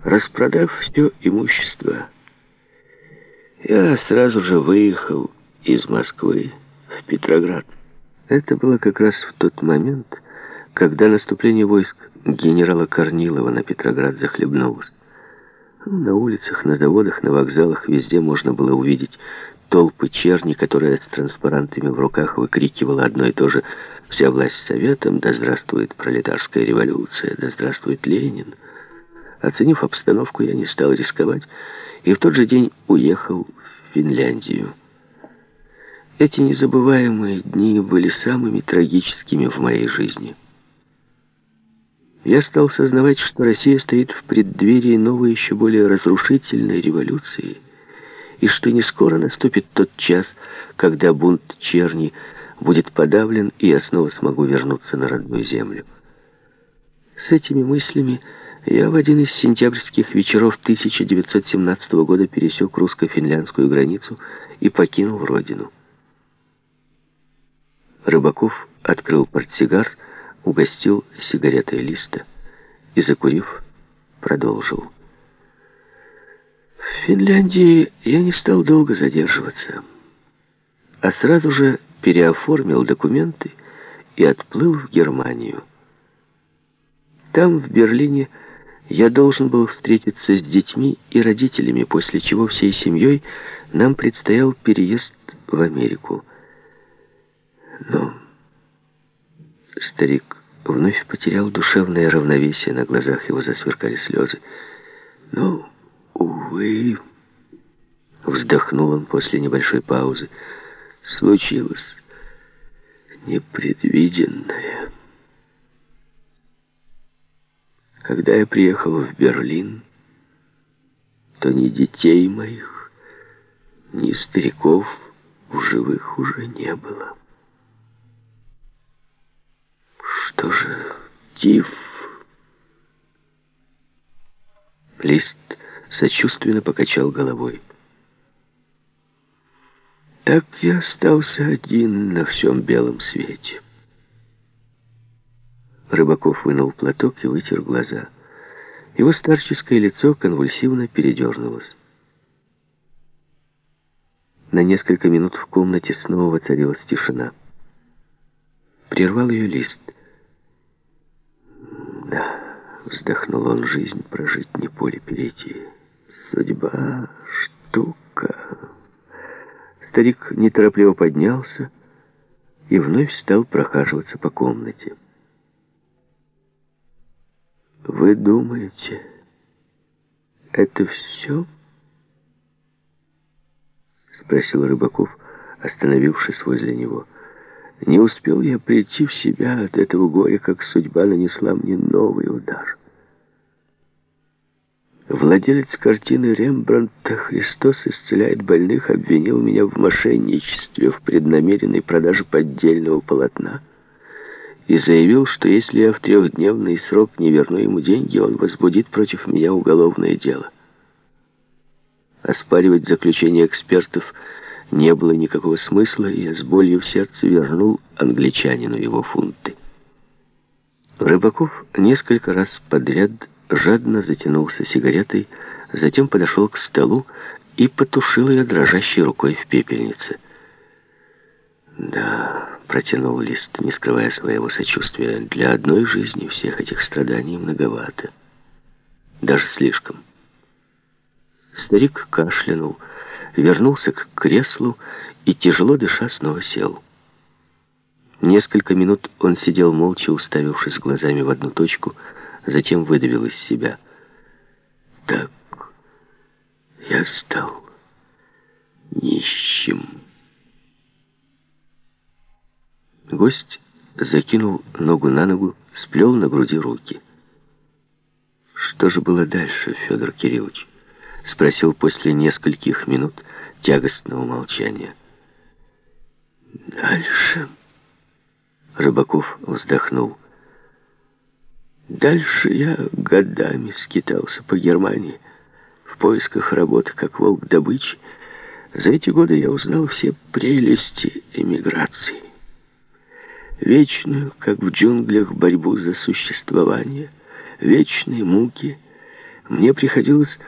Распродав все имущество, я сразу же выехал из Москвы в Петроград. Это было как раз в тот момент, когда наступление войск генерала Корнилова на Петроград захлебнулось. На улицах, на заводах, на вокзалах везде можно было увидеть толпы черни, которая с транспарантами в руках выкрикивала одно и то же: «Вся власть советам, да здравствует пролетарская революция, да здравствует Ленин». Оценив обстановку, я не стал рисковать и в тот же день уехал в Финляндию. Эти незабываемые дни были самыми трагическими в моей жизни. Я стал сознавать, что Россия стоит в преддверии новой, еще более разрушительной революции, и что не скоро наступит тот час, когда бунт черни будет подавлен, и я снова смогу вернуться на родную землю. С этими мыслями я в один из сентябрьских вечеров 1917 года пересек русско-финляндскую границу и покинул родину. Рыбаков открыл портсигар, угостил сигаретой Листа и, закурив, продолжил. В Финляндии я не стал долго задерживаться, а сразу же переоформил документы и отплыл в Германию. Там, в Берлине, я должен был встретиться с детьми и родителями, после чего всей семьей нам предстоял переезд в Америку. Но старик вновь потерял душевное равновесие, на глазах его засверкали слезы. «Ну, увы», — вздохнул он после небольшой паузы, — «случилось непредвиденное». Когда я приехал в Берлин, то ни детей моих, ни стариков в живых уже не было. Что же, тиф? Лист сочувственно покачал головой. Так я остался один на всем белом свете. Рыбаков вынул платок и вытер глаза. Его старческое лицо конвульсивно передернулось. На несколько минут в комнате снова воцарилась тишина. Прервал ее Лист. «Да», — вздохнул он, — «жизнь прожить, не поле перейти. Судьба — штука». Старик неторопливо поднялся и вновь стал прохаживаться по комнате. «Вы думаете, это все?» — спросил Рыбаков, остановившись возле него. «Не успел я прийти в себя от этого горя, как судьба нанесла мне новый удар. Владелец картины Рембрандта «Христос исцеляет больных» обвинил меня в мошенничестве, в преднамеренной продаже поддельного полотна и заявил, что если я в 3-дневный срок не верну ему деньги, он возбудит против меня уголовное дело. Оспаривать заключение экспертов не было никакого смысла, и я с болью в сердце вернул англичанину его фунты. Рыбаков несколько раз подряд жадно затянулся сигаретой, затем подошел к столу и потушил ее дрожащей рукой в пепельнице. «Да», — протянул Лист, не скрывая своего сочувствия, — «для одной жизни всех этих страданий многовато. Даже слишком». Старик кашлянул, вернулся к креслу и, тяжело дыша, снова сел. Несколько минут он сидел молча, уставившись глазами в одну точку, затем выдавил из себя: «Так, я стал нищим». Гость закинул ногу на ногу, сплел на груди руки. «Что же было дальше, Федор Кириллович?» — спросил после нескольких минут тягостного молчания. «Дальше...» — Рыбаков вздохнул. «Дальше я годами скитался по Германии в поисках работы, как волк добычи. За эти годы я узнал все прелести эмиграции. Вечную, как в джунглях, борьбу за существование, вечные муки, мне приходилось